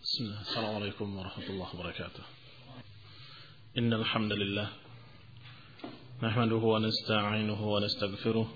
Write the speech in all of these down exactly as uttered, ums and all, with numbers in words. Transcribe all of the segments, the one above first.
بسم الله. السلام عليكم ورحمة الله وبركاته. إن الحمد لله نحمده ونستعينه ونستغفره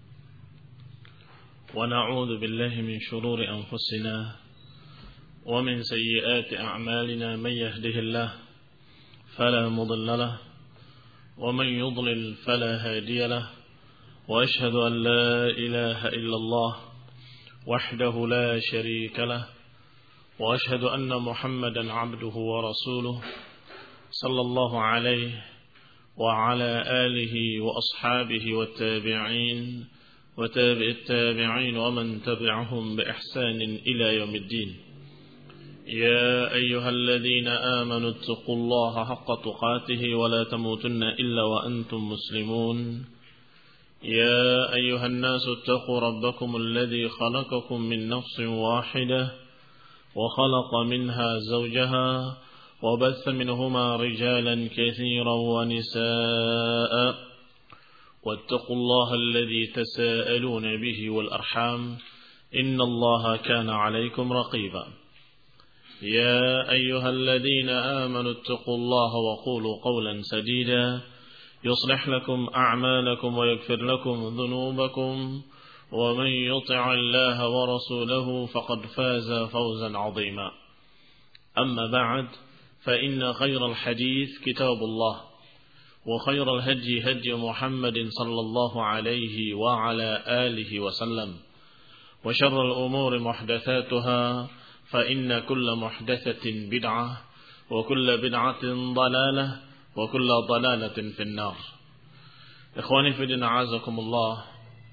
ونعوذ بالله من شرور أنفسنا ومن سيئات أعمالنا. من يهده الله فلا مضل له ومن يضلل فلا هادي له، وأشهد أن لا إله إلا الله وحده لا شريك له، وأشهد أن محمدا عبده ورسوله صلى الله عليه وعلى آله وأصحابه والتابعين وتابع التابعين ومن تبعهم بإحسان إلى يوم الدين. يا أيها الذين آمنوا اتقوا الله حق تقاته ولا تموتن إلا وأنتم مسلمون. يا أيها الناس اتقوا ربكم الذي خلقكم من نفس واحدة وخلق منها زوجها وبث منهما رجالا كثيرا ونساء، واتقوا الله الذي تساءلون به والأرحام إن الله كان عليكم رقيبا. يا أيها الذين آمنوا اتقوا الله وقولوا قولا سديدا يصلح لكم أعمالكم ويغفر لكم ذنوبكم، ومن يطع الله ورسوله فقد فاز فوزا عظيما. أما بعد، فإن خير الحديث كتاب الله، وخير الهدي هدي محمد صلى الله عليه وعلى آله وسلم، وشر الأمور محدثاتها، فإن كل محدثة بدعة وكل بدعة ضلالة وكل ضلالة في النار. Ikhwani fi din, a'azakumullah.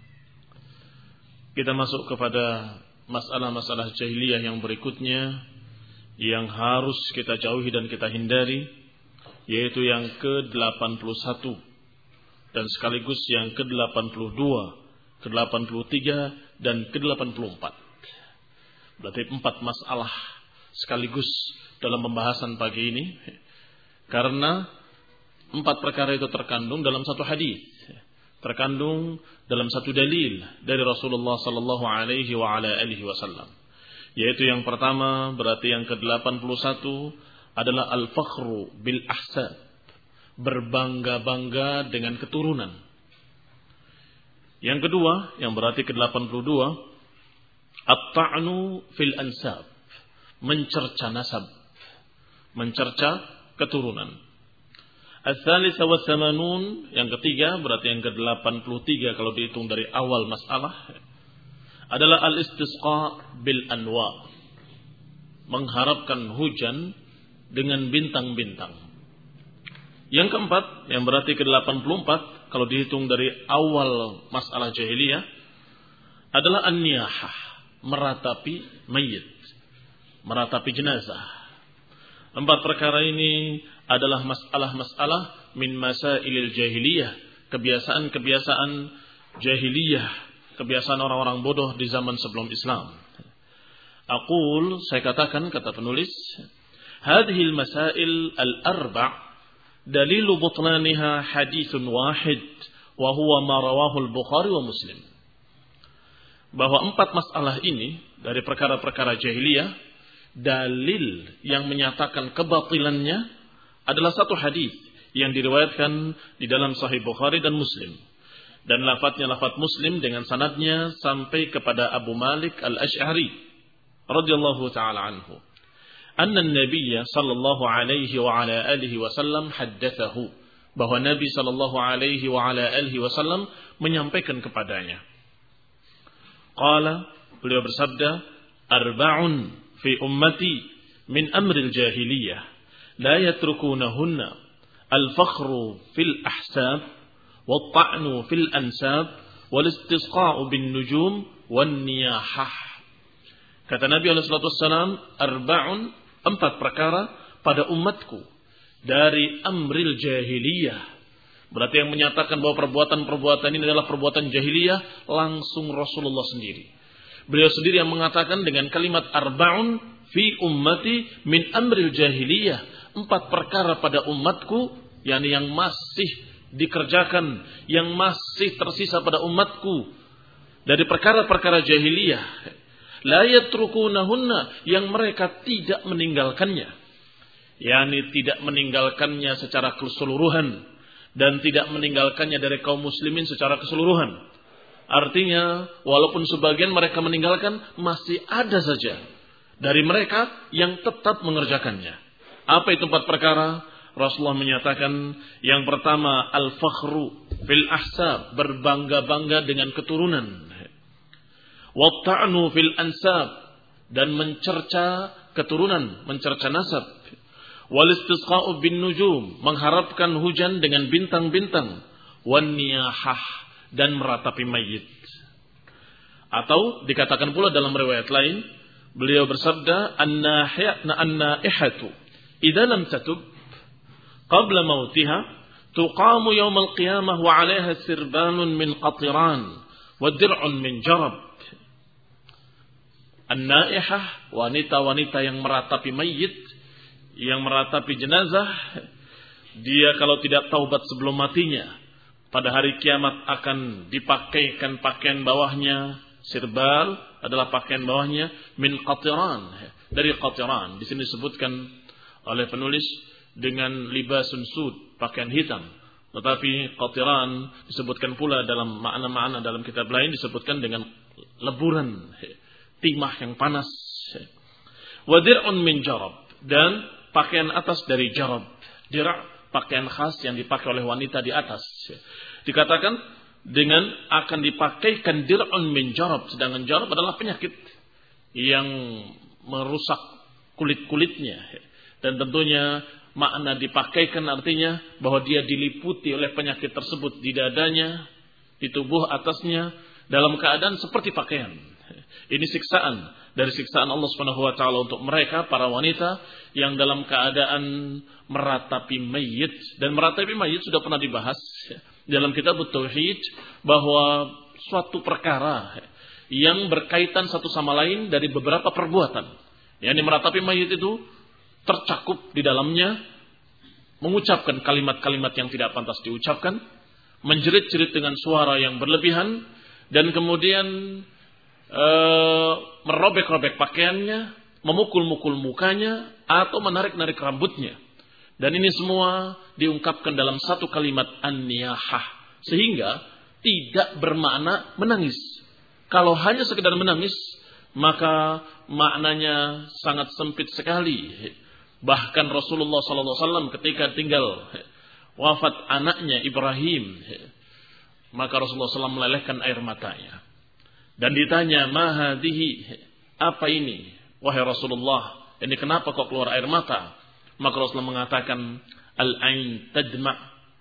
Kita masuk kepada masalah-masalah jahiliyah yang berikutnya yang harus kita jauhi dan kita hindari, yaitu yang ke delapan puluh satu dan sekaligus yang ke delapan puluh dua, ke delapan puluh tiga dan ke delapan puluh empat. Berarti empat masalah sekaligus dalam pembahasan pagi ini, karena empat perkara itu terkandung dalam satu hadis, terkandung dalam satu dalil dari Rasulullah sallallahu alaihi wa ala alihi wasallam. Yaitu yang pertama, berarti yang ke delapan puluh satu adalah al-fakhru bil ahsab, berbangga-bangga dengan keturunan. Yang kedua, yang berarti ke delapan puluh dua, at-ta'nu fil ansab, mencerca nasab, mencerca keturunan. Al-thalisa wa thamanun, yang ketiga, berarti yang ke delapan puluh tiga kalau dihitung dari awal masalah, adalah al-istisqa bil anwa, mengharapkan hujan dengan bintang-bintang. Yang keempat, yang berarti ke delapan puluh empat kalau dihitung dari awal masalah jahiliyah, adalah an-niyahah, meratapi mayit, meratapi jenazah. Empat perkara ini adalah masalah-masalah min masailil jahiliyah, kebiasaan-kebiasaan jahiliyah, kebiasaan orang-orang bodoh di zaman sebelum Islam. Aqul, saya katakan, kata penulis, hadhil masail al-arba' dalilu butlaniha hadithun wahid wa huwa ma rawahu al-Bukhari wa Muslim. Bahwa empat masalah ini dari perkara-perkara jahiliyah, dalil yang menyatakan kebatilannya adalah satu hadis yang diriwayatkan di dalam Sahih Bukhari dan Muslim, dan lafadznya lafadz Muslim dengan sanadnya sampai kepada Abu Malik Al-Asy'ari radhiyallahu taala anhu, anna an-nabiy sallallahu alaihi wa ala alihi wasallam haddatsahu, bahwa Nabi sallallahu alaihi wa ala alihi wasallam menyampaikan kepadanya. Qala, beliau bersabda, arba'un fi ummati min amril jahiliyah la yatrukunahunna al-fakhru fil ahsab wat-ta'nu fil ansab wal-istisqa'u bin nujum wan niyahah. Kata Nabi alaihi salatu wassalam, arba'un, empat perkara pada umatku dari amril jahiliyah. Berarti yang menyatakan bahwa perbuatan-perbuatan ini adalah perbuatan jahiliyah langsung Rasulullah sendiri. Beliau sendiri yang mengatakan dengan kalimat arba'un fi ummati min amril jahiliyah, empat perkara pada umatku, yakni yang masih dikerjakan, yang masih tersisa pada umatku dari perkara-perkara jahiliyah, la yatrukunahunna, yang mereka tidak meninggalkannya. yakni tidak meninggalkannya secara keseluruhan dan tidak meninggalkannya dari kaum muslimin secara keseluruhan. Artinya, walaupun sebagian mereka meninggalkan, masih ada saja dari mereka yang tetap mengerjakannya. Apa itu empat perkara? Rasulullah menyatakan, yang pertama, al-fakhru fil ahsab, berbangga-bangga dengan keturunan. Watta'nu fil ansab, dan mencerca keturunan, mencerca nasab. Wal istisqa'u bin nujum, mengharapkan hujan dengan bintang-bintang. Wan niyahah, dan meratapi mayit. Atau dikatakan pula dalam riwayat lain, beliau bersabda, an-naihatu idza lam tatub qabla mautiha tuqamu yaumal qiyamah wa 'alaiha sirbanun min qatiran wa dir'un min jarab. An-naihah, wanita-wanita yang meratapi mayit, yang meratapi jenazah, dia kalau tidak taubat sebelum matinya, pada hari kiamat akan dipakaikan pakaian bawahnya, sirbal adalah pakaian bawahnya, min qatiran, dari qatiran. Di sini disebutkan oleh penulis dengan libasun sud, pakaian hitam. Tetapi qatiran disebutkan pula dalam makna-makna dalam kitab lain disebutkan dengan leburan, timah yang panas. Wa dir'un min jarab, dan pakaian atas dari jarab. Dir' pakaian khas yang dipakai oleh wanita di atas. Dikatakan dengan akan dipakaikan dir'un min jarab, sedangkan jarab adalah penyakit yang merusak kulit-kulitnya. Dan tentunya makna dipakaikan artinya bahwa dia diliputi oleh penyakit tersebut di dadanya, di tubuh atasnya, dalam keadaan seperti pakaian. Ini siksaan dari siksaan Allah Subhanahu wa taala untuk mereka para wanita yang dalam keadaan meratapi mayit. Dan meratapi mayit sudah pernah dibahas dalam kitab Tauhid bahwa suatu perkara yang berkaitan satu sama lain dari beberapa perbuatan. Yani meratapi mayit itu tercakup di dalamnya mengucapkan kalimat-kalimat yang tidak pantas diucapkan, menjerit-jerit dengan suara yang berlebihan, dan kemudian E, merobek-robek pakaiannya, memukul-mukul mukanya, atau menarik-narik rambutnya. Dan ini semua diungkapkan dalam satu kalimat an-niyahah, sehingga tidak bermakna menangis. Kalau hanya sekedar menangis, maka maknanya sangat sempit sekali. Bahkan Rasulullah sallallahu alaihi wasallam ketika tinggal wafat anaknya Ibrahim, maka Rasulullah sallallahu alaihi wasallam melelehkan air matanya. Dan ditanya, ma hadhihi, apa ini? Wahai Rasulullah, ini kenapa kok keluar air mata? Maka Rasulullah mengatakan, al-ain tadma'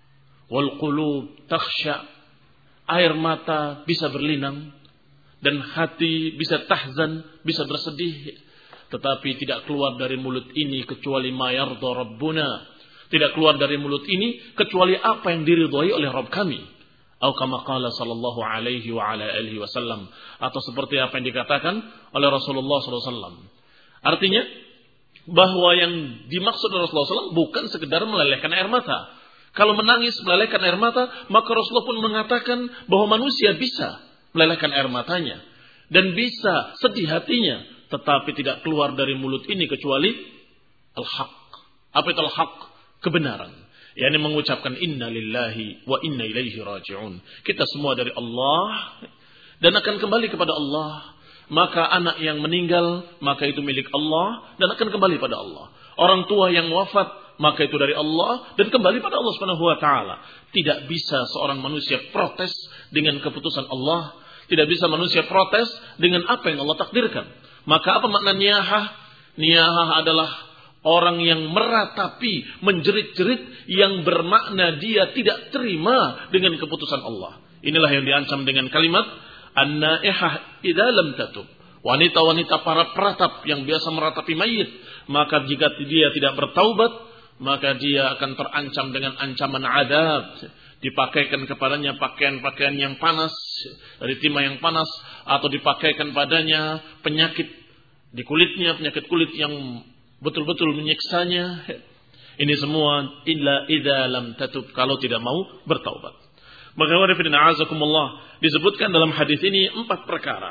wal qulub takhsha. Air mata bisa berlinang dan hati bisa tahzan, bisa bersedih, tetapi tidak keluar dari mulut ini kecuali ma yarda rabbuna. Tidak keluar dari mulut ini kecuali apa yang diridhai oleh Rabb kami. Atau kama qala sallallahu alaihi wa ala alihi wasallam, atau seperti apa yang dikatakan oleh Rasulullah sallallahu alaihi wasallam. Artinya bahwa yang dimaksud oleh Rasulullah sallallahu alaihi wasallam bukan sekedar melelehkan air mata. Kalau menangis melelehkan air mata, maka Rasulullah pun mengatakan bahwa manusia bisa melelehkan air matanya dan bisa sedih hatinya, tetapi tidak keluar dari mulut ini kecuali al-haq. Apa itu al-haq? Kebenaran. Yani mengucapkan inna lillahi wa inna ilaihi raji'un. Kita semua dari Allah dan akan kembali kepada Allah. Maka anak yang meninggal, maka itu milik Allah dan akan kembali pada Allah. Orang tua yang wafat, maka itu dari Allah dan kembali pada Allah Subhanahu wa taala. Tidak bisa seorang manusia protes dengan keputusan Allah. Tidak bisa manusia protes dengan apa yang Allah takdirkan. Maka apa makna niyahah? Niyahah adalah orang yang meratapi, menjerit-jerit, yang bermakna dia tidak terima dengan keputusan Allah. Inilah yang diancam dengan kalimat an-naihah idza lam tatub. Wanita-wanita para peratap yang biasa meratapi mayit, maka jika dia tidak bertaubat, maka dia akan terancam dengan ancaman adab. Dipakaikan kepadanya pakaian-pakaian yang panas, dari timah yang panas, atau dipakaikan padanya penyakit di kulitnya, penyakit kulit yang betul-betul menyiksanya. Ini semua illa idza lam tatub, kalau tidak mau bertaubat. Maka warifidina azakumullah, disebutkan dalam hadis ini empat perkara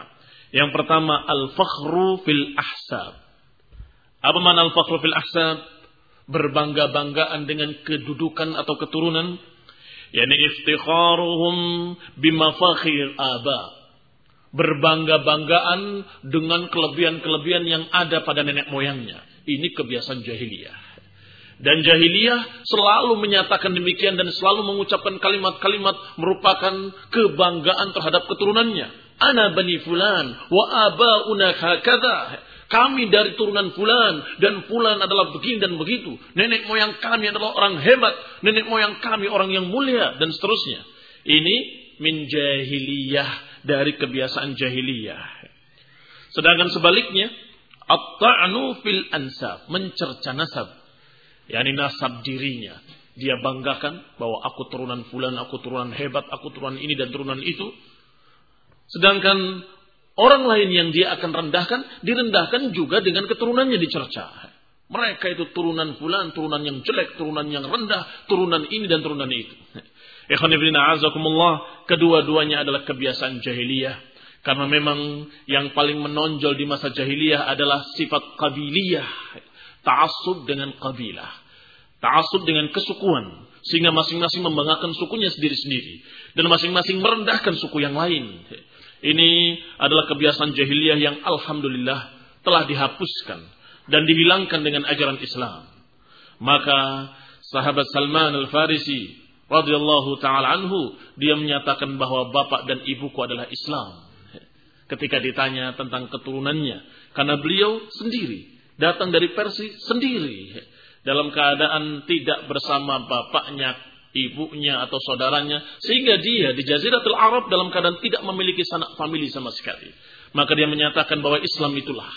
Yang pertama, al-fakhru fil ahsab. Apa makna al-fakhru fil ahsab? Berbangga-banggaan dengan kedudukan atau keturunan. Yani iftikharuhum bimafakhir aba. Berbangga-banggaan dengan kelebihan-kelebihan yang ada pada nenek moyangnya. Ini kebiasaan jahiliyah. Dan jahiliyah selalu menyatakan demikian dan selalu mengucapkan kalimat-kalimat merupakan kebanggaan terhadap keturunannya. Ana bani fulan wa abauna hakadha. Kami dari turunan fulan dan fulan adalah begini dan begitu. Nenek moyang kami adalah orang hebat. Nenek moyang kami orang yang mulia dan seterusnya. Ini min jahiliyah, dari kebiasaan jahiliyah. Sedangkan sebaliknya, at-ta'nu fil ansab, mencerca nasab. yakni nasab dirinya. Dia banggakan bahwa aku turunan fulan, aku turunan hebat, aku turunan ini dan turunan itu. Sedangkan orang lain yang dia akan rendahkan, direndahkan juga dengan keturunannya dicerca. Mereka itu turunan fulan, turunan yang jelek, turunan yang rendah, turunan ini dan turunan itu. Ikhwan fillah a'azakumullah, kedua-duanya adalah kebiasaan jahiliyah. Karena memang yang paling menonjol di masa jahiliyah adalah sifat qabiliyah. Ta'assub dengan qabilah. Ta'assub dengan kesukuan. Sehingga masing-masing membanggakan sukunya sendiri-sendiri. Dan masing-masing merendahkan suku yang lain. Ini adalah kebiasaan jahiliyah yang alhamdulillah telah dihapuskan dan dihilangkan dengan ajaran Islam. Maka sahabat Salman Al-Farisi radhiyallahu taala anhu, dia menyatakan bahwa bapak dan ibuku adalah Islam. Ketika ditanya tentang keturunannya, karena beliau sendiri datang dari Persia sendiri dalam keadaan tidak bersama bapaknya, ibunya atau saudaranya, sehingga dia di Jaziratul Arab dalam keadaan tidak memiliki sanak famili sama sekali. Maka dia menyatakan bahwa Islam itulah,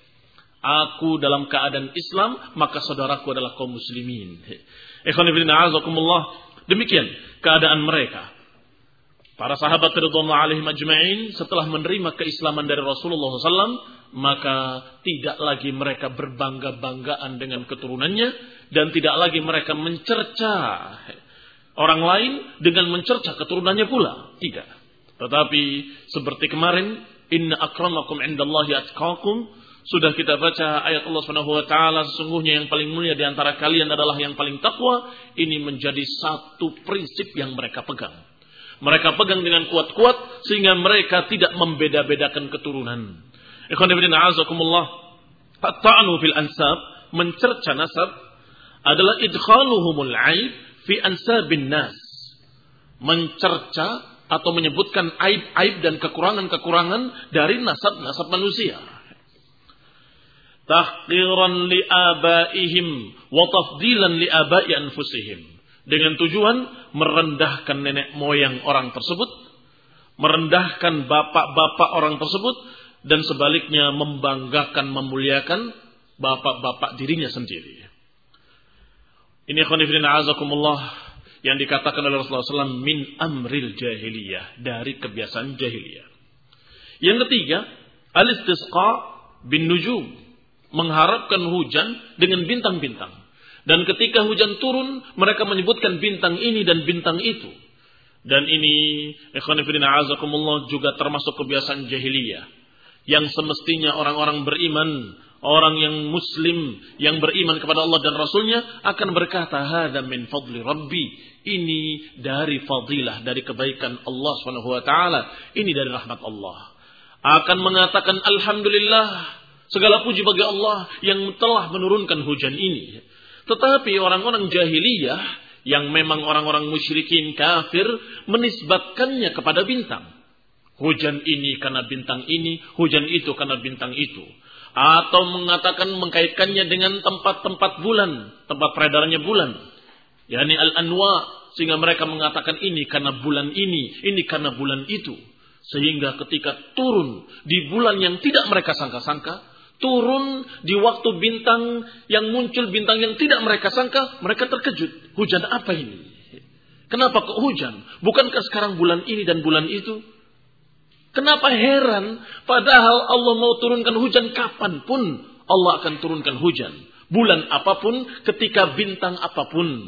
aku dalam keadaan Islam, maka saudaraku adalah kaum muslimin. Ikhwan fillah a'azakumullah, demikian keadaan mereka. Para sahabat radhiyallahu alaihim ajma'in setelah menerima keislaman dari Rasulullah shallallahu alaihi wasallam, maka tidak lagi mereka berbangga-banggaan dengan keturunannya dan tidak lagi mereka mencerca orang lain dengan mencerca keturunannya pula. Tidak. Tetapi seperti kemarin, inna akramakum indallahi atqakum, sudah kita baca ayat Allah Subhanahu wa taala, sesungguhnya yang paling mulia di antara kalian adalah yang paling takwa. Ini menjadi satu prinsip yang mereka pegang. Mereka pegang dengan kuat-kuat sehingga mereka tidak membeda-bedakan keturunan. Ikhwan fillah a'azakumullah, at-ta'nu fil ansab, mencerca nasab adalah idkhaluhumul 'aib fi ansabin nas. Mencerca atau menyebutkan aib-aib dan kekurangan-kekurangan dari nasab-nasab manusia. Tahqiran li abaihim wa tafdilan li abai anfusihim. Dengan tujuan merendahkan nenek moyang orang tersebut, merendahkan bapak-bapak orang tersebut, dan sebaliknya membanggakan, memuliakan bapak-bapak dirinya sendiri. Ini khonifidin a'azakumullah yang dikatakan oleh Rasulullah shallallahu alaihi wasallam min amril jahiliyah, dari kebiasaan jahiliyah. Yang ketiga, al-istisqa bin nujum, mengharapkan hujan dengan bintang-bintang. Dan ketika hujan turun, mereka menyebutkan bintang ini dan bintang itu. Dan ini, ikhwan fillah a'azakumullah, juga termasuk kebiasaan jahiliyah. Yang semestinya orang-orang beriman, orang yang muslim, yang beriman kepada Allah dan Rasulnya, akan berkata, hadza min fadli Rabbi. Ini dari fadilah, dari kebaikan Allah subhanahu wa ta'ala. Ini dari rahmat Allah. Akan mengatakan, alhamdulillah, segala puji bagi Allah yang telah menurunkan hujan ini. Tetapi orang-orang jahiliyah yang memang orang-orang musyrikin kafir menisbatkannya kepada bintang. Hujan ini karena bintang ini, hujan itu karena bintang itu. Atau mengatakan mengkaitkannya dengan tempat-tempat bulan, tempat peredarannya bulan. yakni al-anwa, sehingga mereka mengatakan ini karena bulan ini, ini karena bulan itu. Sehingga ketika turun di bulan yang tidak mereka sangka-sangka, turun di waktu bintang yang muncul, bintang yang tidak mereka sangka, mereka terkejut. Hujan apa ini? Kenapa kok hujan? Bukankah sekarang bulan ini dan bulan itu? Kenapa heran? Padahal Allah mau turunkan hujan kapanpun Allah akan turunkan hujan. Bulan apapun, ketika bintang apapun.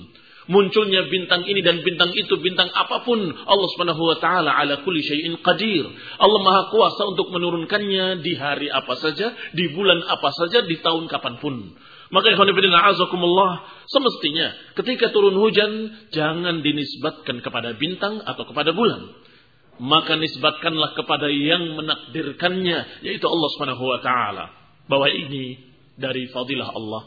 munculnya bintang ini dan bintang itu, bintang apapun, Allah Subhanahu wa taala ala kulli syai'in qadir. Allah Maha Kuasa untuk menurunkannya di hari apa saja, di bulan apa saja, di tahun kapanpun. Maka ikhwan fillah azakumullah, semestinya ketika turun hujan jangan dinisbatkan kepada bintang atau kepada bulan. Maka nisbatkanlah kepada yang menakdirkannya, yaitu Allah Subhanahu wa taala. Bahwa ini dari fadilah Allah.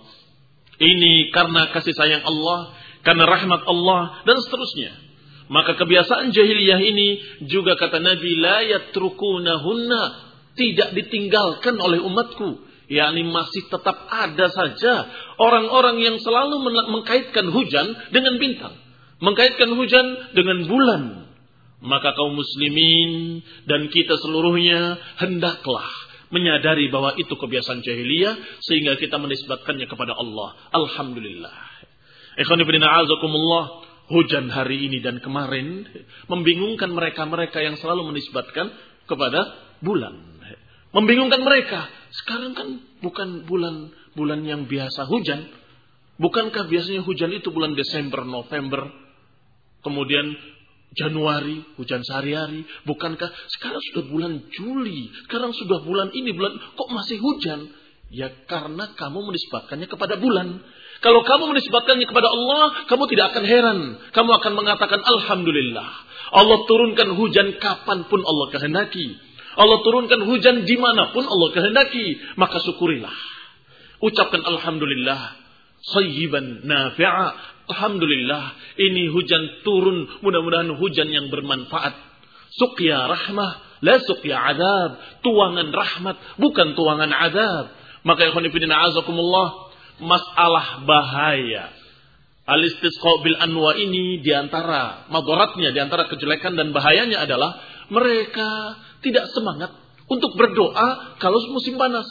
Ini karena kasih sayang Allah, karena rahmat Allah, dan seterusnya. Maka kebiasaan jahiliyah ini juga kata Nabi, la yatrukunahunna, tidak ditinggalkan oleh umatku. yakni masih tetap ada saja orang-orang yang selalu mengkaitkan hujan dengan bintang, mengkaitkan hujan dengan bulan. Maka kaum muslimin dan kita seluruhnya hendaklah menyadari bahwa itu kebiasaan jahiliyah sehingga kita menisbatkannya kepada Allah. Alhamdulillah. Ikhwan fillah a'azakumullah, hujan hari ini dan kemarin membingungkan mereka-mereka yang selalu menisbatkan kepada bulan. Membingungkan mereka. Sekarang kan bukan bulan-bulan yang biasa hujan. Bukankah biasanya hujan itu bulan Desember, November, kemudian Januari, hujan sehari-hari. Bukankah sekarang sudah bulan Juli, sekarang sudah bulan ini, bulan kok masih hujan? Ya karena kamu menisbatkannya kepada bulan. Kalau kamu menisbatkannya kepada Allah, kamu tidak akan heran. Kamu akan mengatakan Alhamdulillah. Allah turunkan hujan kapanpun Allah kehendaki. Allah turunkan hujan dimanapun Allah kehendaki. Maka syukurilah. Ucapkan Alhamdulillah. Sayyiban nafi'a. Alhamdulillah, ini hujan turun, mudah-mudahan hujan yang bermanfaat. Suqya rahmah, la suqya adab. Tuangan rahmat, bukan tuangan adab. Maka ikhwan fillah a'azakumullah, masalah bahaya al-istisqa bil anwa ini diantara madaratnya, diantara kejelekan dan bahayanya adalah mereka tidak semangat untuk berdoa kalau musim panas.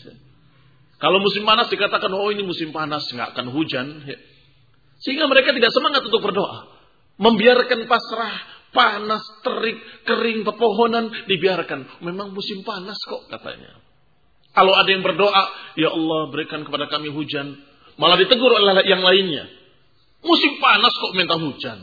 Kalau musim panas dikatakan, oh ini musim panas, nggak akan hujan. Sehingga mereka tidak semangat untuk berdoa. Membiarkan pasrah, panas, terik, kering, pepohonan, dibiarkan. Memang musim panas kok katanya. Kalau ada yang berdoa, ya Allah berikan kepada kami hujan. Malah ditegur oleh yang lainnya. Musim panas kok minta hujan.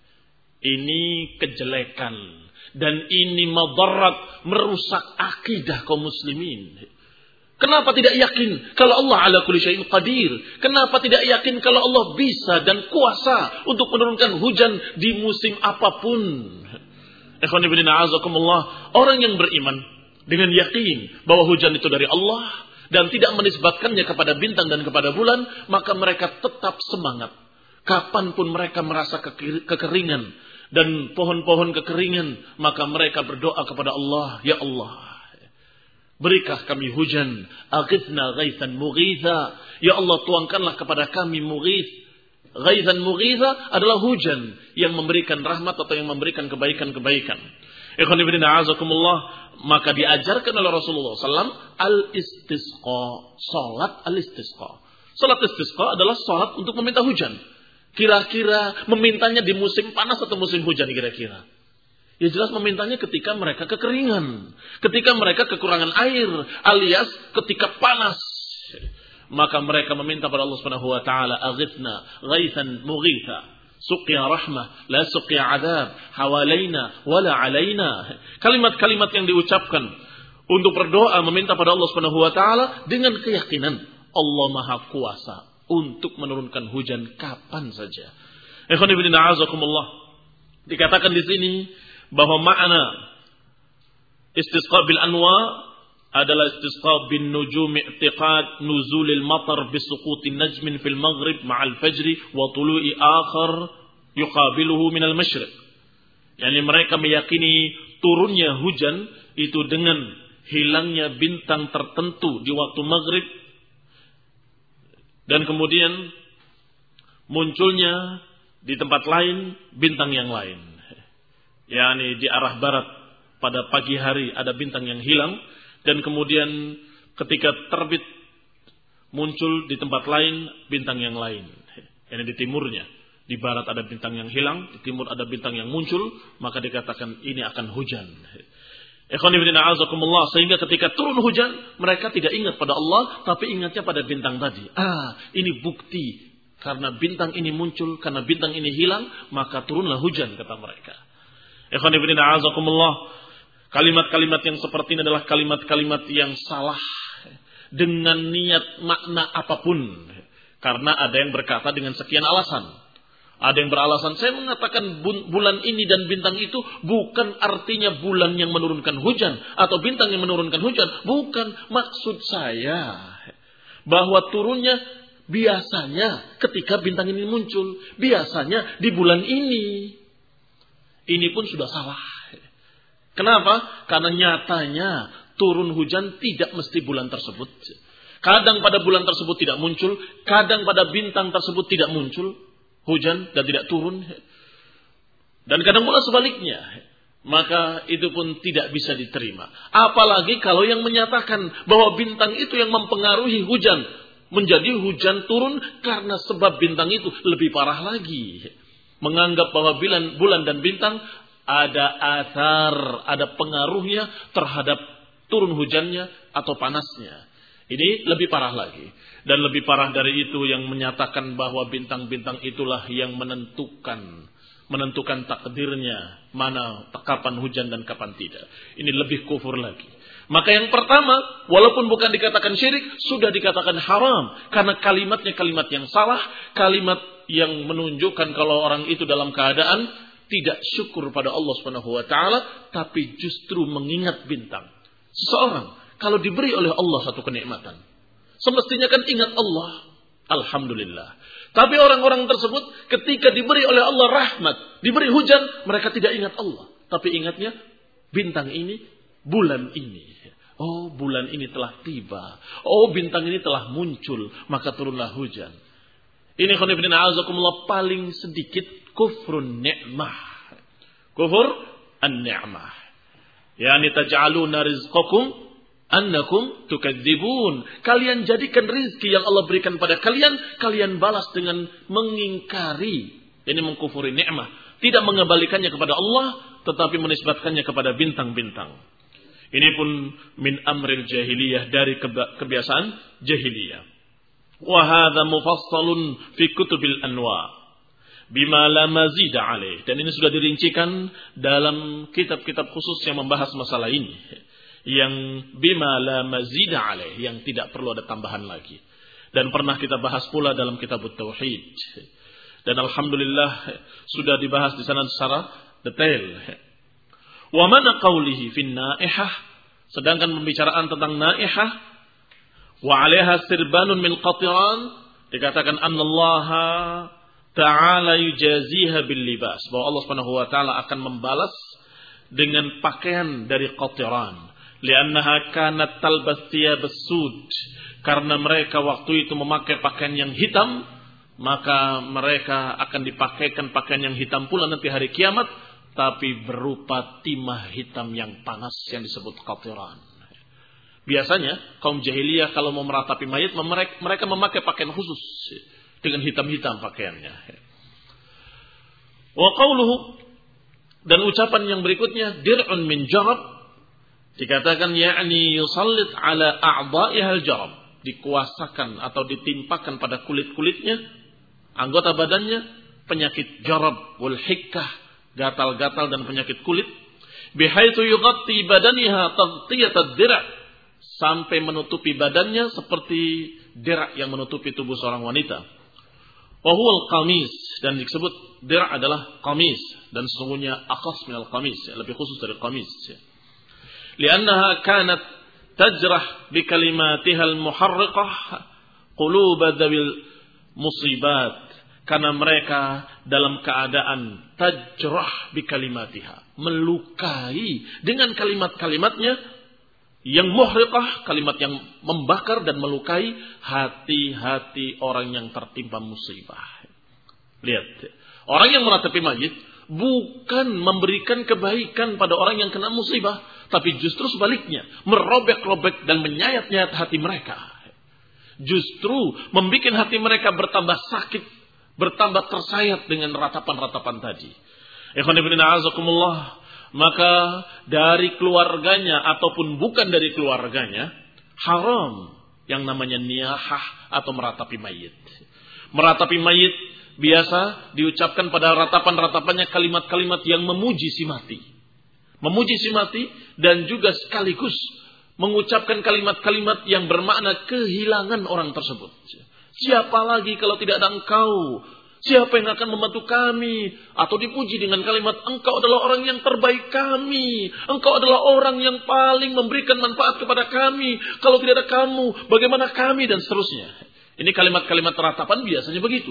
Ini kejelekan. Dan ini madarat, merusak akidah kaum muslimin. Kenapa tidak yakin kalau Allah ala kulli syai'in qadir? Kenapa tidak yakin kalau Allah bisa dan kuasa untuk menurunkan hujan di musim apapun? Ikhwan fillah a'azakumullah, orang yang beriman dengan yakin bahwa hujan itu dari Allah dan tidak menisbatkannya kepada bintang dan kepada bulan, maka mereka tetap semangat. Kapanpun mereka merasa kekeringan dan pohon-pohon kekeringan, maka mereka berdoa kepada Allah, ya Allah, berilah kami hujan. Aghithna ghaithan mughitha. Ya Allah, tuangkanlah kepada kami mughith. Ghaithan mughitha adalah hujan yang memberikan rahmat atau yang memberikan kebaikan-kebaikan. Ikhwan fillah a'azakumullah, maka diajarkan oleh Rasulullah sallallahu alaihi wasallam al-istisqa, salat al-istisqa. Salat istisqa adalah salat untuk meminta hujan. Kira-kira memintanya di musim panas atau musim hujan kira-kira? Ya jelas memintanya ketika mereka kekeringan. Ketika mereka kekurangan air. Alias ketika panas. Maka mereka meminta pada Allah subhanahu wa ta'ala. Aghithna ghaithan mughitha. Suqya rahmah. La suqya adab. Hawalaina wala alaina. Kalimat-kalimat yang diucapkan untuk berdoa meminta pada Allah subhanahu wa ta'ala dengan keyakinan Allah maha kuasa untuk menurunkan hujan kapan saja. Ikhwan fillah a'azakumullah. Dikatakan di sini bahwa makna istisqa bil anwa adalah istisqa bin nujum i'tiqad nuzulil matar bisuqutin najmin fil maghrib ma'al fajri wa tulu'i akhar yuqabiluhu minal masyriq. Yani mereka meyakini turunnya hujan itu dengan hilangnya bintang tertentu di waktu maghrib dan kemudian munculnya di tempat lain bintang yang lain. Yani di arah barat pada pagi hari ada bintang yang hilang dan kemudian ketika terbit muncul di tempat lain bintang yang lain. Yani di timurnya, di barat ada bintang yang hilang, di timur ada bintang yang muncul, maka dikatakan ini akan hujan. Ikhwan fillah a'azakumullah, sehingga ketika turun hujan mereka tidak ingat pada Allah tapi ingatnya pada bintang tadi. Ah, ini bukti Karena bintang ini muncul, karena bintang ini hilang, maka turunlah hujan, kata mereka. Ikhwan fillah a'azakumullah. Kalimat-kalimat yang seperti ini adalah kalimat-kalimat yang salah dengan niat makna apapun. Karena ada yang berkata dengan sekian alasan. Ada yang beralasan, saya mengatakan bulan ini dan bintang itu bukan artinya bulan yang menurunkan hujan atau bintang yang menurunkan hujan. Bukan, maksud saya bahwa turunnya biasanya ketika bintang ini muncul. Biasanya di bulan ini. Ini pun sudah salah. Kenapa? Karena nyatanya turun hujan tidak mesti bulan tersebut. Kadang pada bulan tersebut tidak muncul, kadang pada bintang tersebut tidak muncul hujan dan tidak turun. Dan kadang pula sebaliknya. Maka itu pun tidak bisa diterima. Apalagi kalau yang menyatakan bahwa bintang itu yang mempengaruhi hujan. Menjadi hujan turun karena sebab bintang itu, lebih parah lagi. Menganggap bahwa bulan, bulan dan bintang ada athar, ada pengaruhnya terhadap turun hujannya atau panasnya. Ini lebih parah lagi. Dan lebih parah dari itu yang menyatakan bahwa bintang-bintang itulah yang menentukan. Menentukan takdirnya. Mana kapan hujan dan kapan tidak. Ini lebih kufur lagi. Maka yang pertama, walaupun bukan dikatakan syirik, sudah dikatakan haram. Karena kalimatnya kalimat yang salah. Kalimat yang menunjukkan kalau orang itu dalam keadaan tidak syukur pada Allah subhanahu wa taala. Tapi justru mengingat bintang. Seseorang kalau diberi oleh Allah satu kenikmatan, semestinya kan ingat Allah. Alhamdulillah. Tapi orang-orang tersebut ketika diberi oleh Allah rahmat, diberi hujan, mereka tidak ingat Allah. Tapi ingatnya bintang ini, bulan ini. Oh, bulan ini telah tiba. Oh, bintang ini telah muncul, maka turunlah hujan. Ini khonibina a'azakumullah paling sedikit kufrun ni'mah. Kufur an-ni'mah. Yani taj'aluna rizqakum annakum tukadzibun. Kalian jadikan rizki yang Allah berikan pada kalian, kalian balas dengan mengingkari. Ini mengkufuri nikmah. Tidak mengembalikannya kepada Allah, tetapi menisbatkannya kepada bintang-bintang. Ini pun min amril jahiliyah, dari kebiasaan jahiliyah. Wa hadza mufassalun fi kutubil anwa bima la mazida alaih. Dan ini sudah dirincikan dalam kitab-kitab khusus yang membahas masalah ini. Yang bima la mazida alaih, yang tidak perlu ada tambahan lagi. Dan pernah kita bahas pula dalam kitab Tauhid. Dan alhamdulillah sudah dibahas di sana secara detail. Wa mana qawlihi fin naihah, sedangkan pembicaraan tentang naihah, wa 'alaiha sirbanun min qatiran, dikatakan annallaha ta'ala yujaziha bil libas, bahwa Allah Subhanahu wa taala akan membalas dengan pakaian dari qatiran. Liannaha kanat talbas thiyabas sud, karena mereka waktu itu memakai pakaian yang hitam, maka mereka akan dipakaikan pakaian yang hitam pula nanti hari kiamat, tapi berupa timah hitam yang panas yang disebut qatiran. Biasanya kaum jahiliyah kalau mau meratapi mayit, mereka memakai pakaian khusus dengan hitam-hitam pakaiannya. Wa qawluhu, dan ucapan yang berikutnya, dir'un min jarab, dikatakan yakni yusallit ala a'dha'iha al-jarab, dikuasakan atau ditimpakan pada kulit-kulitnya, anggota badannya, penyakit jarab wal hikkah, gatal-gatal dan penyakit kulit, bihaitsu yughatti badaniha taghtiyat ad-dir', sampai menutupi badannya seperti dir' yang menutupi tubuh seorang wanita. Wa huwa al-qamis, dan disebut dir' adalah qamis, dan sesungguhnya akhas minal qamis, lebih khusus dari qamis. Liannaha kanat tajrah bi kalimatiha al-muharriqah qulub dzawil musibat, karena mereka dalam keadaan tajrah bi kalimatiha, melukai dengan kalimat-kalimatnya yang muhriqah, kalimat yang membakar dan melukai hati-hati orang yang tertimpa musibah. Lihat, orang yang meratapi mayit bukan memberikan kebaikan pada orang yang kena musibah, tapi justru sebaliknya, merobek-robek dan menyayat-nyayat hati mereka. Justru membuat hati mereka bertambah sakit, bertambah tersayat dengan ratapan-ratapan tadi. Ikhwan fillah a'azakumullah, maka dari keluarganya ataupun bukan dari keluarganya, haram yang namanya niyahah atau meratapi mayit. Meratapi mayit biasa diucapkan pada ratapan-ratapannya kalimat-kalimat yang memuji si mati. Memuji si mati dan juga sekaligus mengucapkan kalimat-kalimat yang bermakna kehilangan orang tersebut. Siapa lagi kalau tidak ada engkau? Siapa yang akan membantu kami? Atau dipuji dengan kalimat, engkau adalah orang yang terbaik kami. Engkau adalah orang yang paling memberikan manfaat kepada kami. Kalau tidak ada kamu, bagaimana kami? Dan seterusnya. Ini kalimat-kalimat ratapan biasanya begitu.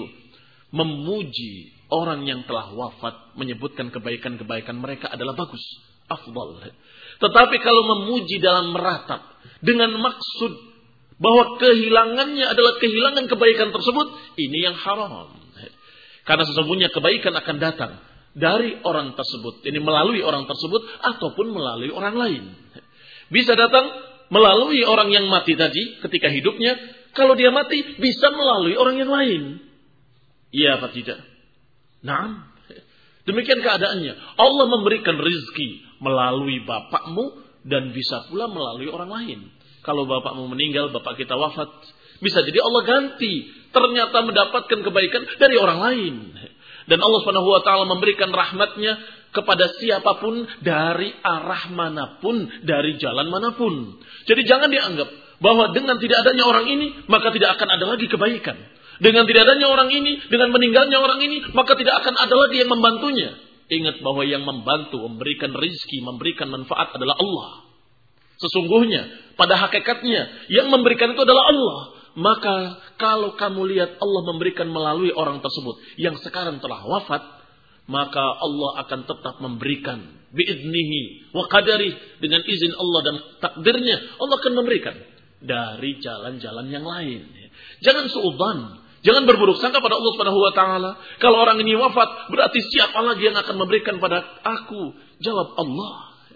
Memuji orang yang telah wafat, menyebutkan kebaikan-kebaikan mereka adalah bagus. Afdal. Tetapi kalau memuji dalam meratap, dengan maksud bahwa kehilangannya adalah kehilangan kebaikan tersebut, ini yang haram. Karena sesungguhnya kebaikan akan datang dari orang tersebut. Ini melalui orang tersebut ataupun melalui orang lain. Bisa datang melalui orang yang mati tadi ketika hidupnya. Kalau dia mati bisa melalui orang yang lain. Iya apa tidak? Nah, demikian keadaannya. Allah memberikan rizki melalui bapakmu dan bisa pula melalui orang lain. Kalau bapakmu meninggal, bapak kita wafat, bisa jadi Allah ganti. Ternyata mendapatkan kebaikan dari orang lain. Dan Allah subhanahu wa taala memberikan rahmatnya kepada siapapun dari arah manapun, dari jalan manapun. Jadi jangan dianggap bahwa dengan tidak adanya orang ini, maka tidak akan ada lagi kebaikan. Dengan tidak adanya orang ini, dengan meninggalnya orang ini, maka tidak akan ada lagi yang membantunya. Ingat bahwa yang membantu, memberikan rizki, memberikan manfaat adalah Allah. Sesungguhnya, pada hakikatnya, yang memberikan itu adalah Allah. Maka kalau kamu lihat Allah memberikan melalui orang tersebut yang sekarang telah wafat, maka Allah akan tetap memberikan biiznihi wa qadari, dengan izin Allah dan takdirnya Allah akan memberikan dari jalan-jalan yang lain. Jangan suudzon, jangan berburuk sangka pada Allah Subhanahu wa taala. Kalau orang ini wafat, berarti siapa lagi yang akan memberikan pada aku? Jawab Allah.